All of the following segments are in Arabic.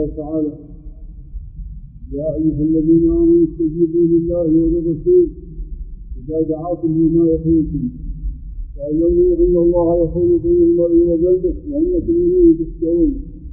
الله تعالى: يا أيها الذين آمنوا استجيبوا لله وللرسول إذا دعاكم لما يحييكم واعلموا أن الله يحول بين المرء وقلبه وأنكم إليه تحشرون.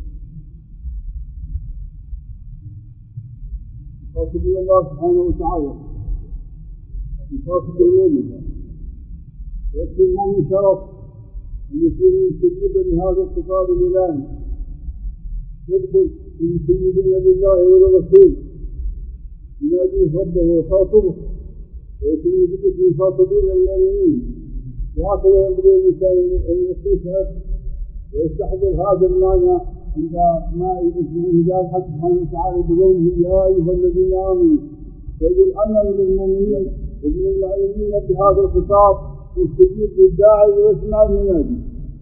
يخاطب الله سبحانه وتعالى يخاطب المؤمن ويكفي المؤمن شرف أن يكون مستجيبا لهذا الخطاب الإلهي، يدخل مستجيبين لله وللرسول، يناديه ربه ويخاطبه ويكون يجب مخاطبين المؤمنين. وهكذا ينبغي الإنسان أن يستشعر ويستحضر هذا المعنى عندما يجعل حق سبحانه وتعالى بقوله: يا أيها الذين آمنوا، فيقول أنا من المؤمنين ومن المؤمنين بهذا الخطاب يستجيب للداعي ويسمع المنادي.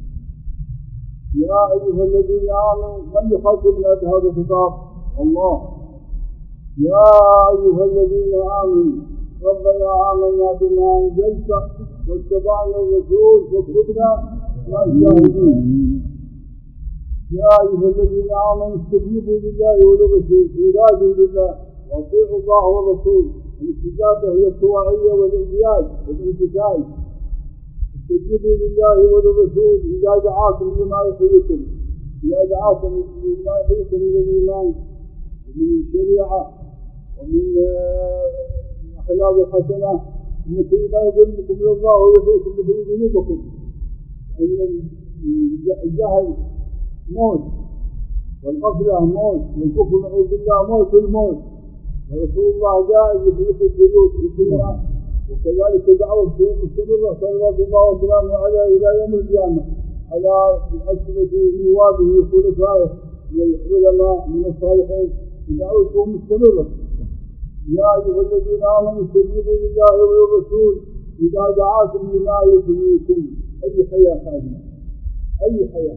يا أيها الذين آمنوا، من يخاطبنا بهذا الخطاب؟ الله. يا أيها الذين آمنوا ربنا آمنا بما أنزلت واتبعنا الرسول واكتبنا مع الشاهدين. يا أيها الذين آمنوا استجيبوا لله وللرسول، إرادوا لله واطيعوا الله والرسول. الاستجابة هي الطواعية والانقياد والامتثال. استجيبوا لله وللرسول إذا دعاكم لما يحييكم، إذا دعاكم لما يحييكم من الإيمان ومن الشريعة ومن الأخلاق الحسنة، إن كل ما يظلمكم إلى الله ويحييكم بحي ذنوبكم. أن الجهل موت، والغفلة موت، والكفر نعوذ بالله موت الموت. ورسول الله جاء يحيي القلوب يحييها، وكذلك دعوته مستمرة صلوات الله وسلامه عليه إلى يوم القيامة على ألسنة نوابه وخلفائه من العلماء من الصالحين، دعوته مستمرة. يا أيها الذين آمنوا استجيبوا لله وللرسول إذا دعاكم لما يحييكم. أي حياة هذه؟ أي حياة؟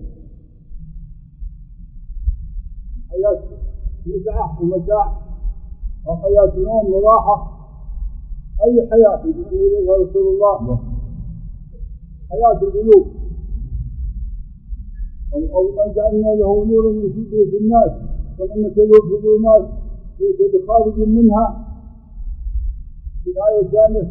حياة متعة ومتاع، أو حياة نوم وراحة؟ أي حياة يدعو إليها رسول الله؟ حياة القلوب. أو من جعلنا له نورا يمشي به في الناس كمن مثله في الظلمات ليس بخارج منها. في الآية الثانية: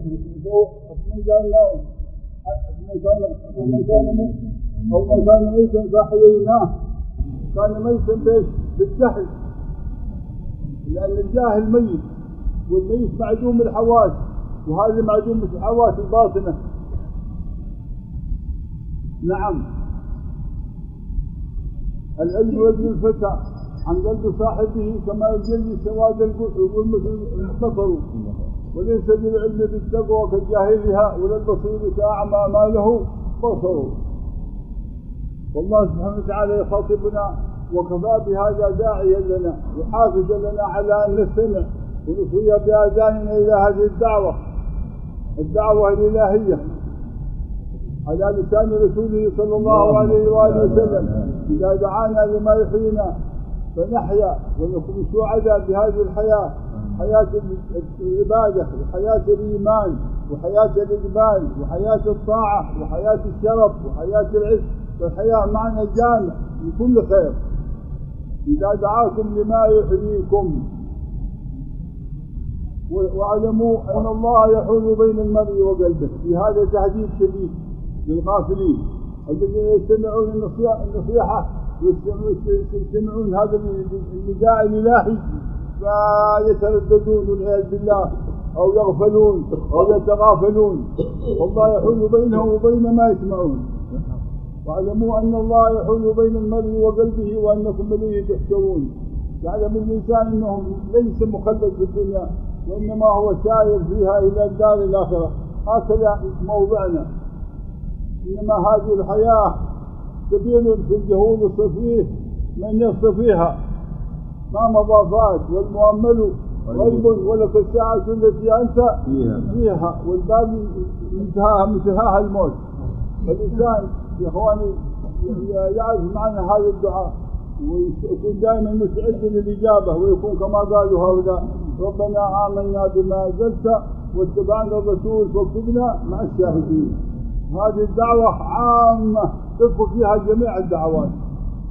من كان ميتا فأحييناه. كان ميتا بالجهل، لأن الجاهل ميت، والميت معدوم الحواس، وهذا معدوم الحواس الباطنة. نعم، العلم يجري الفتى عن قلب صاحبه كما يجلي سواد المطر، وليس بالعلم بالتقوى كجاهلها، ولا البصير كأعمى ما له بصر. والله سبحانه وتعالى يخاطبنا وكفى بهذا داعيا لنا وحافظا لنا على أن نستمع ونصغي بآذاننا إلى هذه الدعوة الإلهية على لسان رسوله صلى الله عليه وآله وسلم. إذا دعانا لما يحيينا فنحيا ونكون سعداء بهذه الحياة، حياة العبادة وحياة الإيمان وحياة الإقبال وحياة الطاعة وحياة الشرف وحياة العز، والحياة معنى جامع لكل خير. إذا دعاكم لما يحييكم واعلموا أن الله يحول بين المرء وقلبه. في هذا تهديد شديد للغافلين الذين يستمعون النصيحة ويستمعون هذا النداء الإلهي فيترددون والعياذ بالله، أو يغفلون أو يتغافلون. والله يحول بينهم وبين ما يسمعون. واعلموا أن الله يحول بين المرء وقلبه وأنكم إليه تحشرون. يعلم الإنسان أنه ليس مخلد في الدنيا، وإنما هو سائر فيها إلى الدار الآخرة. هكذا موضعنا. إنما هذه الحياة سبيل في الجهول الصفيه من يصطفيها، ما مضافات والمؤمل غيب ولك الساعة التي أنت فيها، والباقي انتهاها الموت. فالإنسان يا إخواني يعرف معنى هذا الدعاء ويكون دائما مستعد للإجابة، ويكون كما قالوا هؤلاء: ربنا آمنا بما أنزلت واتبعنا الرسول فاكتبنا مع الشاهدين. هذه الدعوة عامة تدخل فيها جميع الدعوات،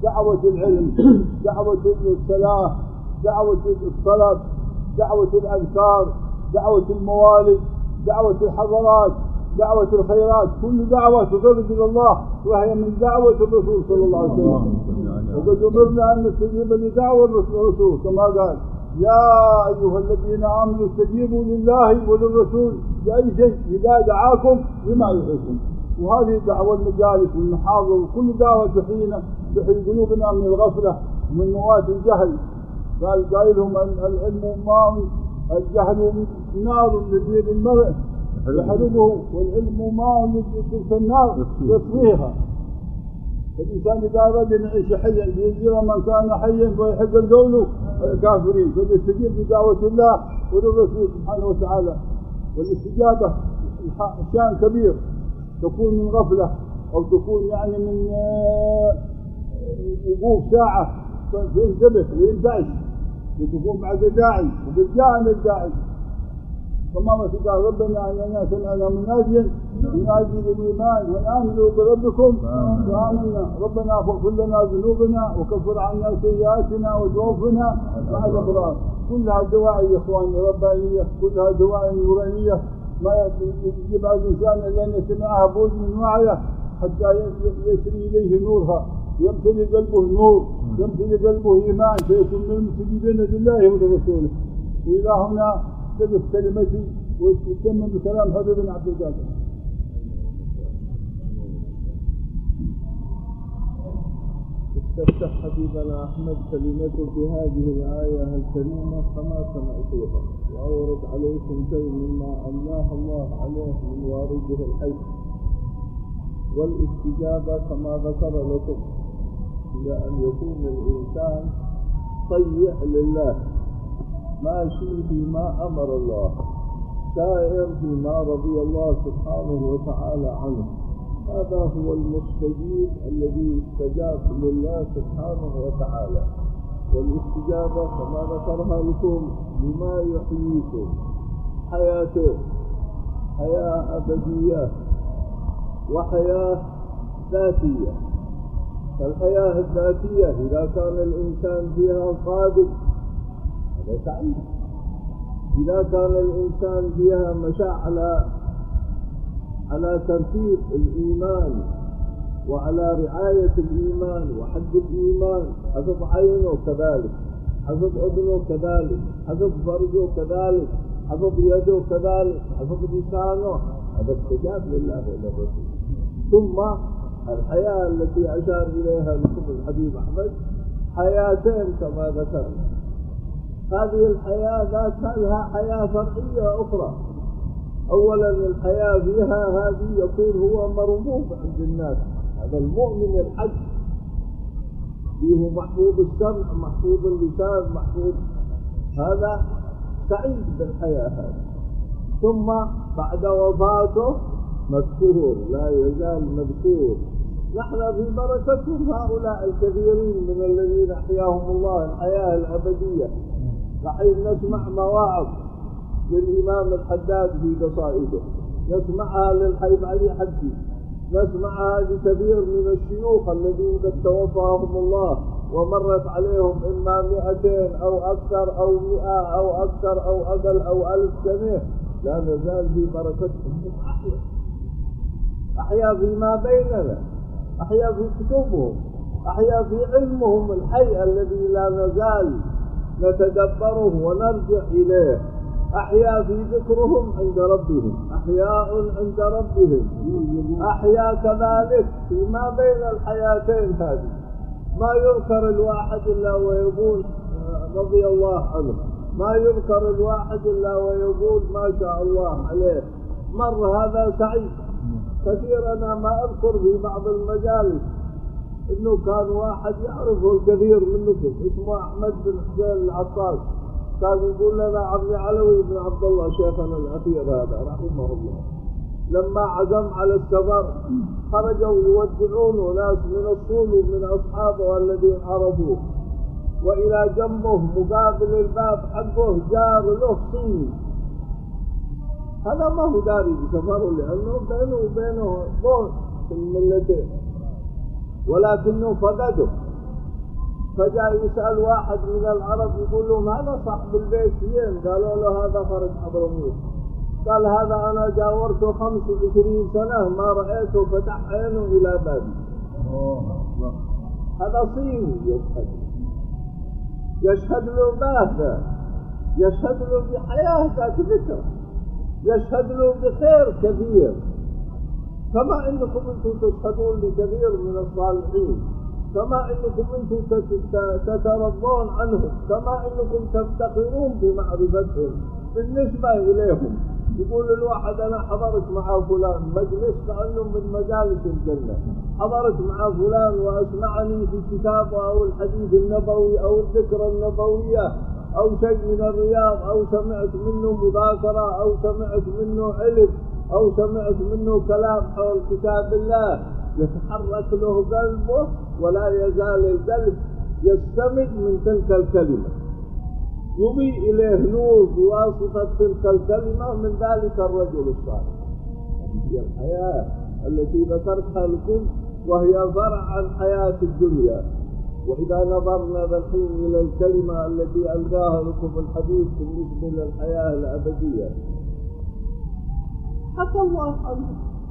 دعوة العلم، دعوة الصلاة، دعوة الطلب، دعوة الأذكار، دعوة الموالد، دعوة الحضارات، دعوة الخيرات، كل دعوة تقرب إلى الله، وهي من دعوة الرسول صلى الله عليه وسلم. وقد أمرنا أن نستجيب لدعوة الرسول كما قال: يا أيها الذين آمنوا استجيبوا لله وللرسول بأي شيء إذا دعاكم لما يحييكم. وهذه دعوة المجالس والمحاضر وكل دعوة تحيي قلوبنا من الغفلة ومن موات الجهل. قال قائلهم: العلم ماء، الجهل نار لدين المرء يحرقه، والعلم ماء تلك النار يطفيها. فالإنسان إذا أراد أن يعيش حيا لينذر من كان حيا ويحق القول الكافرين، فليستجيب لدعوة الله وللرسول سبحانه وتعالى. والاستجابة شأن كبير، تكون من غفلة أو تكون يعني من وقوف ساعة فينتبه وينتعش، وتكون بعد داعي وقد جاءنا الداعي. كما قال ربنا اننا سمعنا مناديا ينادي بالايمان ان امنوا بربكم فامنا ربنا فاغفر لنا ذنوبنا وكفر عنا سيئاتنا وتوفنا مع الابرار. كلها دواعي يا اخواني ربانيه، كلها دواعي نورانيه، ما يجب على الانسان الا ان يسمعها باذن واعيه حتى يسري اليه نورها، يمتلي قلبه نور، يمتلي قلبه ايمان، فيكون من المستجيبين لله ولرسوله. والى هنا تقف كلمتي وتتمم بكلام حبيبنا عبد القادر. استفتح حبيبنا أحمد كلمته في هذه الآية الكريمة كما سمعتوها، وأورد عليكم شيء مما أمناه الله عليه من وارده الحي. والاستجابة كما ذكر لكم هي أن يكون الإنسان طيع لله، ماشي فيما أمر الله، سائر فيما رضي الله سبحانه وتعالى عنه. هذا هو المستجيب الذي استجاب لله سبحانه وتعالى. والاستجابة كما ذكرها لكم بما يحييكم حياته، حياة أبدية وحياة ذاتية. فالحياة الذاتية إذا كان الإنسان فيها صادق هذا سعيد، إذا كان الإنسان فيها مشاعر على ترتيب الإيمان وعلى رعاية الإيمان وحد الإيمان، حفظ عينه كذلك، حفظ أذنه كذلك، حفظ فرجه كذلك، حفظ يده كذلك، حفظ لسانه، هذا استجاب لله وللرسول. ثم الحياة التي أشار إليها لكم الحبيب أحمد حياتين كما ذكرنا. هذه الحياة ذات لها حياة فرعية أخرى. أولا الحياة فيها هذه يكون هو مرموق عند الناس، هذا المؤمن الحج فيه محفوظ السمع، محفوظ اللسان، محفوظ، هذا سعيد بالحياة هذه. ثم بعد وفاته مذكور، لا يزال مذكور. نحن في بركتهم هؤلاء الكثيرين من الذين أحياهم الله الحياة الأبدية. رحيل نسمع مواعظ للإمام الحداد في قصائده، نسمعها للحبيب علي حجي، نسمعها لكثير من الشيوخ الذين قد توفاهم الله ومرت عليهم إما 200 أو أكثر أو 100 أو أكثر أو أقل أو 1000 سنة، لا نزال في بركتهم. أحيا فيما بيننا، أحيا في كتبهم، أحيا في علمهم الحي الذي لا نزال نتدبره ونرجع إليه، أحيا في ذكرهم عند ربهم، أحياء عند ربهم، أحيا كذلك فيما بين الحياتين هذه. ما يذكر الواحد إلا ويقول رضي الله عنه، ما يذكر الواحد إلا ويقول ما شاء الله عليه، مر هذا سعيد. كثير أنا ما أذكر في بعض المجالس إنه كان واحد يعرفه الكثير منكم اسمه أحمد بن حسين العطاس، كان يقول لنا عمي علوي بن عبد الله شيخنا الأخير هذا رحمه الله، لما عزم على السفر خرجوا يودعون ناس من الصول ومن أصحابه الذين عرفوه، وإلى جنبه مقابل الباب حقه جار له صيني، هذا ما هو داري بسفره لأنه بينه وبينه ضوء في الملتين، ولكنه فقده فجاء يسأل واحد من العرب يقول لهم هذا صاحب البيت فين؟ قالوا له هذا فرج حضرموت. قال هذا أنا جاورته 25 سنة ما رأيته فتح عينه إلى بابي. هذا صيني يشهد له ماذا؟ يشهد له بحياة ذات ذكر، يشهد له بخير كثير، كما انكم انتم تشهدون لكثير من الصالحين، كما انكم انتم تترضون عنهم، كما انكم تفتخرون بمعرفتهم بالنسبة اليهم. يقول الواحد انا حضرت مع فلان مجلس كأنه من مجالس الجنة، حضرت مع فلان واسمعني في كتابه او الحديث النبوي او الذكرى النبوية او شيء من الرياض، او سمعت منه مذاكرة، او سمعت منه علم، او سمعت منه كلام حول كتاب الله، يتحرك له قلبه ولا يزال القلب يستمد من تلك الكلمة، يضيء إليه نور بواسطة تلك الكلمة من ذلك الرجل الصالح. هي الحياة التي ذكرتها لكم وهي فرع عن حياة الدنيا. وإذا نظرنا الحين إلى الكلمة التي ألقاها لكم الحديث بالنسبة للحياة الأبدية، حكى الله عنه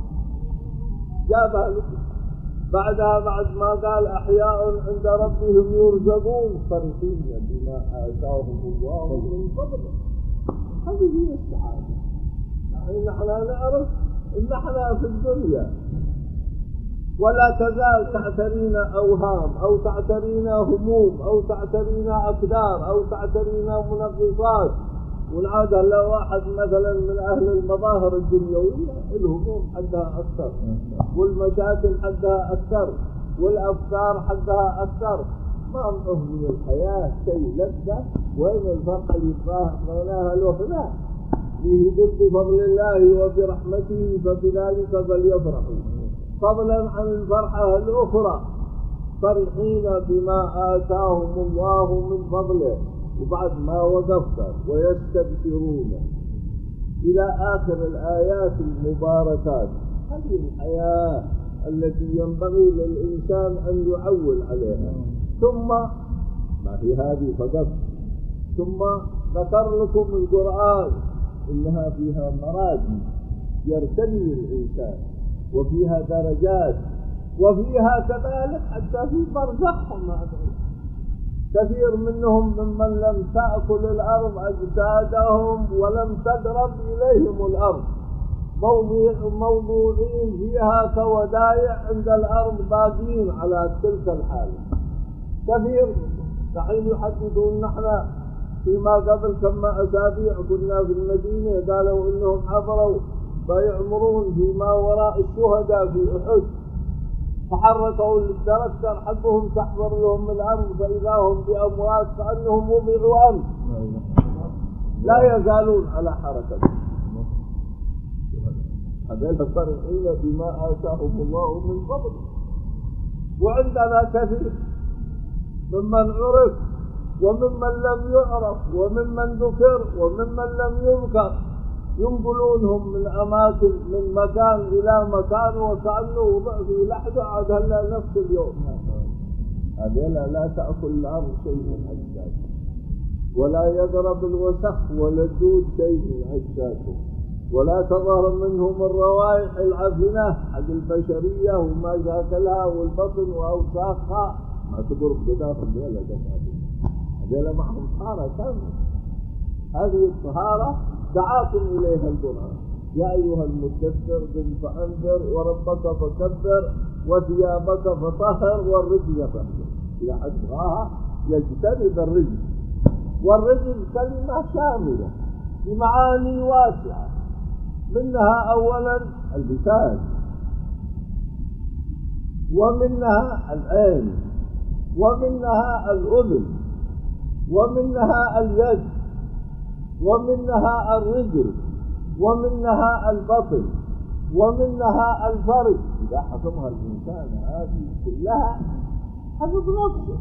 جابها لكم بعدها، بعد ما قال أحياء عند ربهم يرزقون فرحين بما آتاهم الله من فضله. هذه هي السعادة. يعني نحن نعرف إن نحن في الدنيا ولا تزال تعترينا أوهام أو تعترينا هموم أو تعترينا أقدار أو تعترينا منغصات. والعادة لو واحد مثلا من أهل المظاهر الدنيوية الهموم حقها أكثر، والمشاكل حقها أكثر، والأفكار حقها أكثر. ما معه من الحياة شيء لذة. وين الفرحة اللي بغيناها له هنا؟ يقول بفضل الله وبرحمته فبذلك فليفرحوا، فضلا عن الفرحة الأخرى فرحين بما آتاهم الله من فضله. وبعد ما وقفت ويستبشرون إلى آخر الآيات المباركات. هذه الحياة التي ينبغي للإنسان أن يعول عليها. ثم ما هي هذه فقط، ثم ذكر لكم القرآن إنها فيها مراتب يرتدي الإنسان، وفيها درجات، وفيها كذلك حتى في برزخهم. كثير منهم ممن لم تأكل الأرض أجسادهم ولم تقرب إليهم الأرض، موضوعين فيها كودايع عند الأرض باقين على تلك الحالة. كثير دحين يحدثون نحن فيما قبل كما أسابيع كنا في المدينة قالوا إنهم عبروا فيعمرون فيما وراء الشهداء في أحد، فحركوا الدركتر حقهم تحضر لهم الأرض فإذا هم بأموات كأنهم وضعوا أمس، لا يزالون على حركة. هذين فرحين بما آتاهم الله من فضله. وعندنا كثير ممن عرف وممن لم يعرف وممن ذكر وممن لم يذكر، ينقلونهم من أماكن من مكان إلى مكان وكأنه وضع في لحظة عاد هلا نفس اليوم. هذيلا لا تأكل الأرض شيء من أجسادهم، ولا يقرب الوسخ ولا الدود شيء من أجسادهم، ولا تظهر منهم الروائح العفنة حق البشرية وما شاكلها والبطن وأوساخها ما تقرب بداخل هذيلا جسادهم. هذيلا معهم طهارة كاملة. هذه الطهارة دعاكم إليها القرآن: يا أيها المدثر قم فأنذر وربك فكبر وثيابك فطهر والرجز فاهجر. إذا أبغاها يجتنب الرجز، والرجز كلمة شاملة بمعاني واسعة، منها أولا اللسان، ومنها العين، ومنها الأذن، ومنها اليد، ومنها الرجل، ومنها البطن، ومنها الفرج. إذا حفظها الإنسان هذه كلها حفظ نفسه.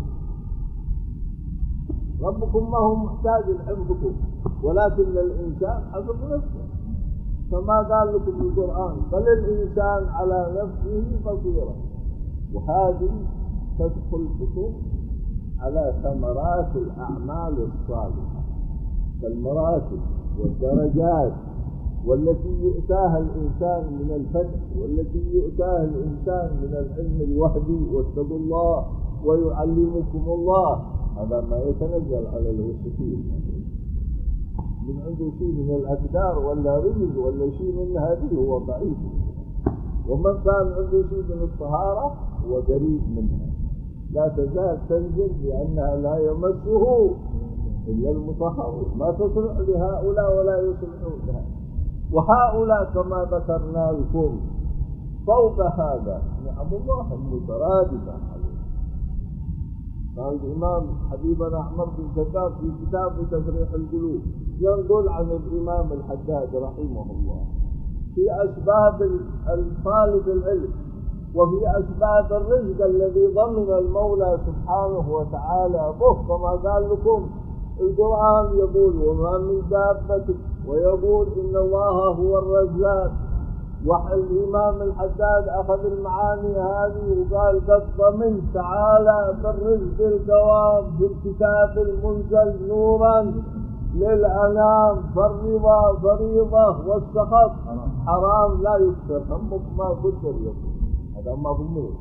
ربكم ما هو محتاج لحفظكم، ولكن الإنسان حفظ نفسه، كما قال لكم القرآن: بل الإنسان على نفسه بصيرة. وهذه تدخل بكم على ثمرات الأعمال الصالحة، فالمراتب والدرجات والتي يؤتاها الإنسان من الفتح والتي يؤتاها الإنسان من العلم الوهبي واتقوا الله ويعلمكم الله، هذا ما يتنزل على الوسطين من عنده شيء من الأقدار ولا رزق ولا شيء من هذه هو ضعيف، ومن كان عنده شيء من الطهارة هو قريب منها، لا تزال تنزل لأنها لا يمسه إلا المطهرون، ما تصلح لهؤلاء ولا يصلحون لها. وهؤلاء كما ذكرنا لكم فوق هذا نعم الله المترادفة عليه. قال الإمام حبيبنا عمر بن خطاب في كتاب تفريح القلوب ينقل عن الإمام الحداد رحمه الله في أسباب طالب العلم وفي أسباب الرزق الذي ضمن المولى سبحانه وتعالى به، كما قال لكم القرآن يقول وما من دابة، ويقول إن الله هو الرزاق. والإمام الحداد أخذ المعاني هذه وقال قد ضمن تعالى بالرزق القوام في الكتاب المنزل نورا للأنام، فالرضا فريضة والسخط حرام لا يكثر، همك ما قدر يكون، هذا مضمون.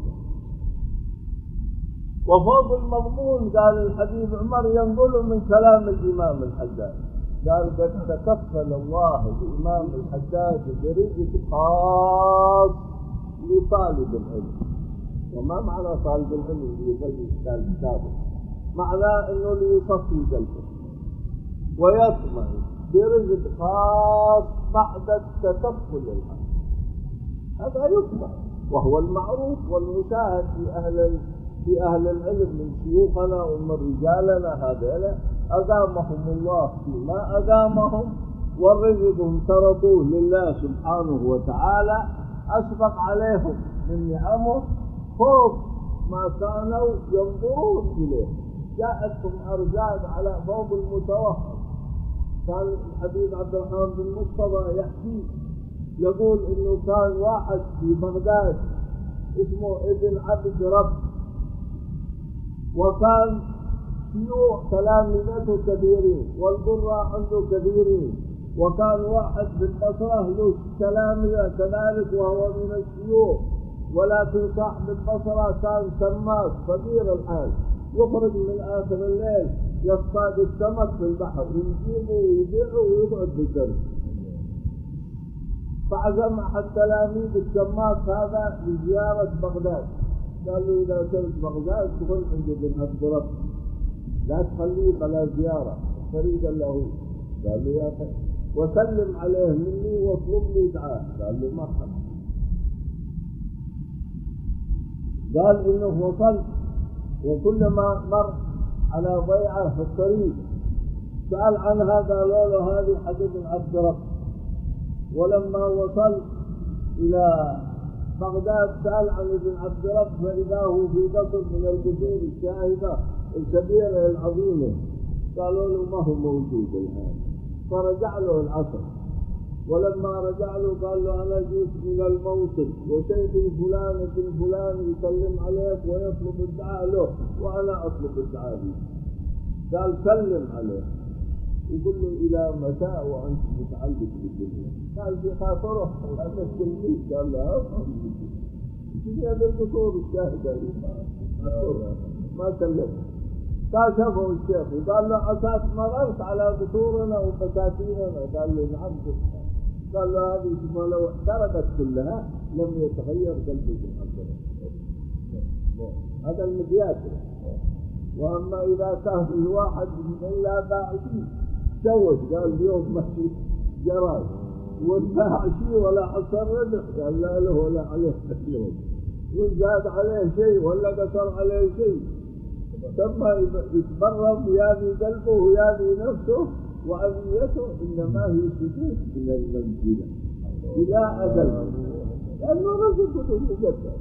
وفوق المضمون قال الحبيب عمر ينقل من كلام الإمام الحداد، قال قد تكفل الله الإمام الحداد برزق خاص لطالب العلم. وما معنى طالب العلم اللي يبدي كتابه؟ معناه انه ليصفي قلبه ويطمع برزق خاص بعد التكفل الحق، هذا يطمع، وهو المعروف والمشاهد في أهل العلم من شيوخنا ومن رجالنا هذيلا أقامهم الله فيما أقامهم، والرزق تركوه لله سبحانه وتعالى، أسبق عليهم من نعمه فوق ما كانوا ينظرون إليه، جاءتهم أرزاق على فوق المتوهم. كان الحبيب عبد الرحمن بن مصطفى يحكي يقول إنه كان واحد في بغداد اسمه ابن عبد رب، وكان شيوخ تلامذته كثيرين والقراء عنده كثيرين، وكان واحد في البصرة له تلامذة كذلك وهو من الشيوخ، ولكن صاحب البصرة كان سماك فقير الحال، يخرج من آخر الليل يصطاد السمك في البحر يجيبه ويبيعه ويقعد بالدرس. فعزم أحد تلاميذ السماك هذا لزيارة بغداد، قال له إذا كنت بغداد تكون عند ابن عبد رب، لا تخليه بلا زيارة فريدا له. قال له يا أخي وسلم عليه مني واطلب لي دعاء. قال له مرحبا. قال إنه وصل وكلما مر على ضيعة في الطريق سأل عنها، قالوا له هذه حق ابن عبد رب. ولما وصل إلى بغداد سأل عن ابن عبد رب فإذا هو في قصر من القصور الشاهدة الكبيرة العظيمة، قالوا له ما هو موجود الآن. فرجع له العصر، ولما رجع له قال له أنا جيت من الموصل وشيخي فلان ابن فلان يسلم عليك ويطلب الدعاء له وأنا أطلب الدعاء له. قال سلم عليه يقول له إلى متى وأنت متعلق بالدنيا؟ قال في خاطره هذا التلميذ. قال له الدنيا بالقصور الشاهدة ما سلم. كاشفه الشيخ وقال له عساك مررت على قصورنا وبساتيننا؟ قال له نعم. قال له هذه لو احترقت كلها لم يتغير قلبك الحمد. هذا المقياس. واما اذا كان الواحد الا باعشي شوش، قال اليوم ماشي جراد والباع شيء ولا حصل ربح، قال لا له ولا عليه اليوم، وزاد عليه شيء ولا قصر عليه شيء، ثم يتبرم ويابي قلبه ويابي نفسه وأذيته، إنما هي سجود من المنزلة إلى أجل، لأنه رزقه مجدد.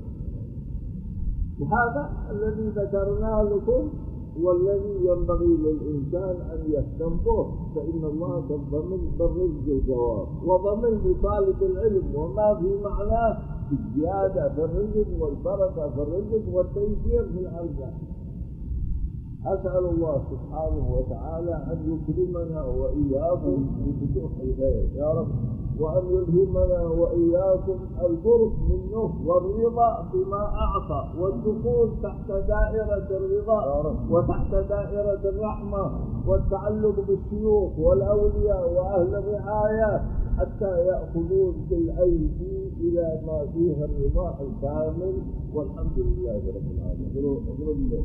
وهذا الذي ذكرناه لكم والذي ينبغي للإنسان أن يهتم به، فإن الله ضمن بالرزق الجواب وضمن لطالب العلم وما في معناه الزيادة في الرزق والبركة في الرزق والتيسير في الأرزاق. أسأل الله سبحانه وتعالى أن يكرمنا وإياكم بفتوح الخير يا رب، وأن يلهمنا وإياكم القرب منه والرضا بما أعطى والدخول تحت دائرة الرضا وتحت دائرة الرحمة والتعلق بالشيوخ والأولياء وأهل الرعاية حتى يأخذون بالأيدي إلى ما فيه الرضا الكامل، والحمد لله رب العالمين.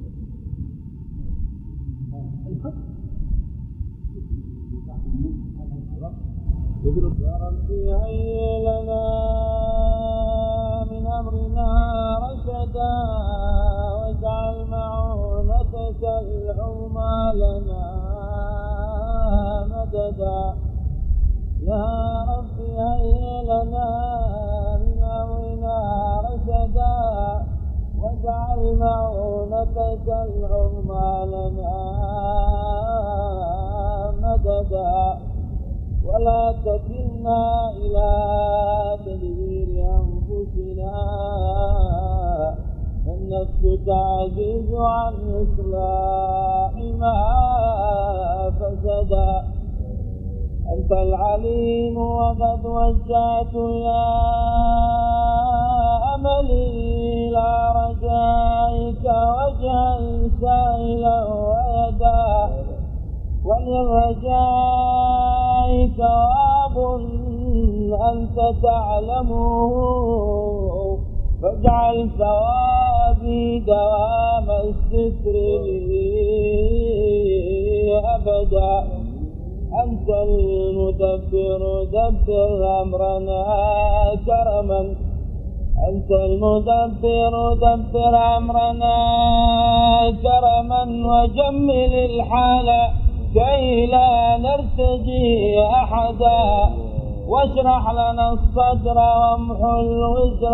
يا ربي هيئ لنا من أمرنا رشدا، واجعل معونتك العظمى لنا مددا. يا ربي هيئ لنا من أمرنا رشدا، واجعل معونتك العظمى لنا مددا. ولا تكلنا إلى تدبير أنفسنا، فالنفس تعجز عن إصلاح ما فسدا. أنت العليم وقد وجهت يا أملي إلى رجائك وجها سائلا ويدا، وللرجاء ثواب أنت تعلمه، فاجعل ثوابي دوام الستر لي أبدا. أنت المدبر دبر أمرنا كرما، أنت المدبر دبر أمرنا كرما، وجمل الحال كي لا نرتجي أحدا. واشرح لنا الصدر وامحو الوزر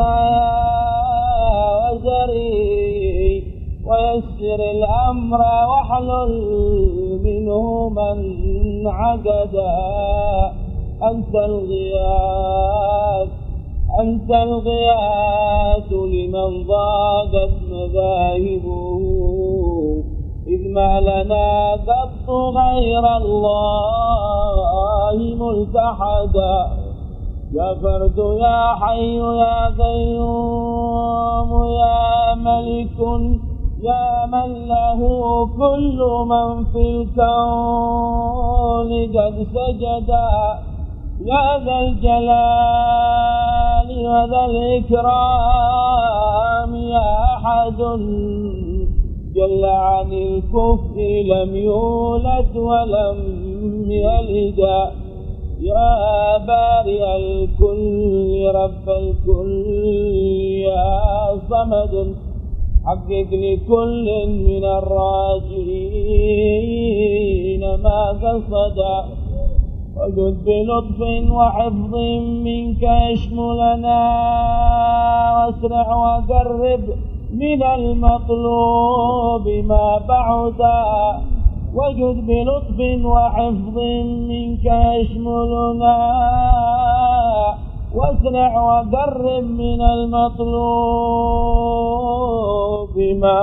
وزري، ويسر الأمر واحلل منه من عقدا. أنت الغياث أنت الغياث لمن ضاقت مذاهبه، إذ ما لنا قط غير الله ملتحدا. يا فرد يا حي يا قيوم يا ملك يا من له كل من في الكون قد سجدا. يا ذا الجلال وذا الإكرام يا أحد جل عن الكفء لم يولد ولم يلد. يا بارئ الكل رب الكل يا صمد، حقق لكل من الراجين ما قصدا. وجد بلطف وحفظ منك يشملنا، واسرع وقرب من المطلوب ما بعدا. وجد بلطف وحفظ منك يشملنا، واسرع وقرب من المطلوب ما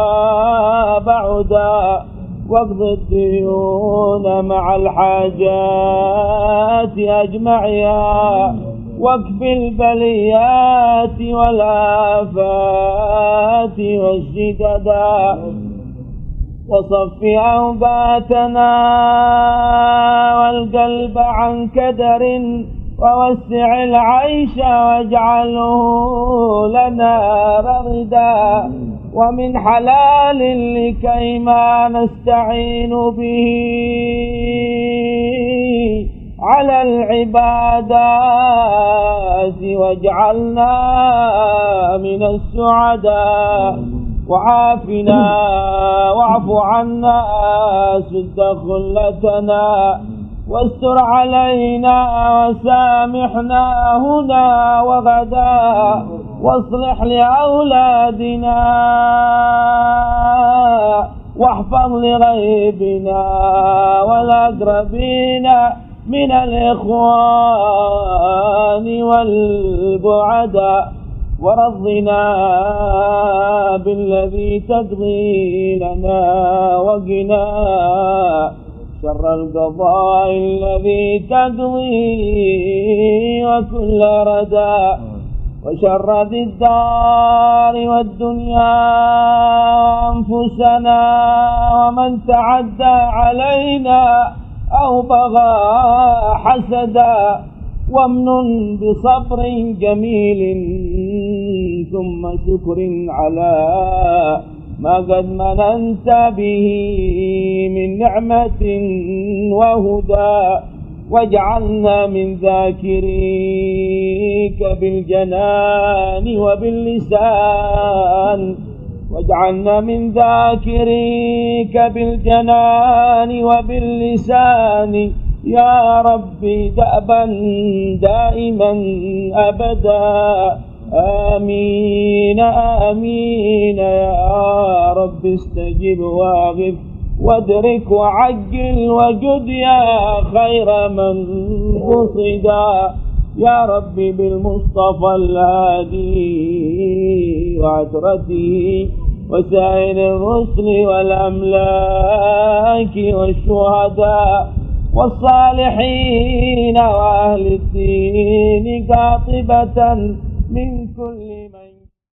بعدا. واقض الديون مع الحاجات أجمعها، واكف البليات والآفات والشددا. وصف أوقاتنا والقلب عن كدر، ووسع العيش واجعله لنا رغدا. ومن حلال لكي ما نستعين به على العبادات، واجعلنا من السعداء. وعافنا واعف عنا سد خلتنا، واستر علينا وسامحنا هنا وغدا. واصلح لأولادنا واحفظ لغيبنا والأقربين من الإخوان والبعداء. ورضنا بالذي تقضي لنا وقنا شر القضاء الذي تقضي وكل ردى وشر ذي الدار والدنيا أنفسنا ومن تعدى علينا أو بغى حسدا وامن بصبر جميل ثم شكر على ما قد مننت به من نعمة وهدى واجعلنا من ذاكريك بالجنان وباللسان واجعلنا من ذاكريك بالجنان وباللسان يا ربي دأبا دائما أبدا آمين آمين يا رب استجب واغف وادرك وعجل وجد يا خير من قصدا يا ربي بالمصطفى الهادي وعترته وسائر الرسل والأملاك والشهداء والصالحين وأهل الدين قاطبة من كل من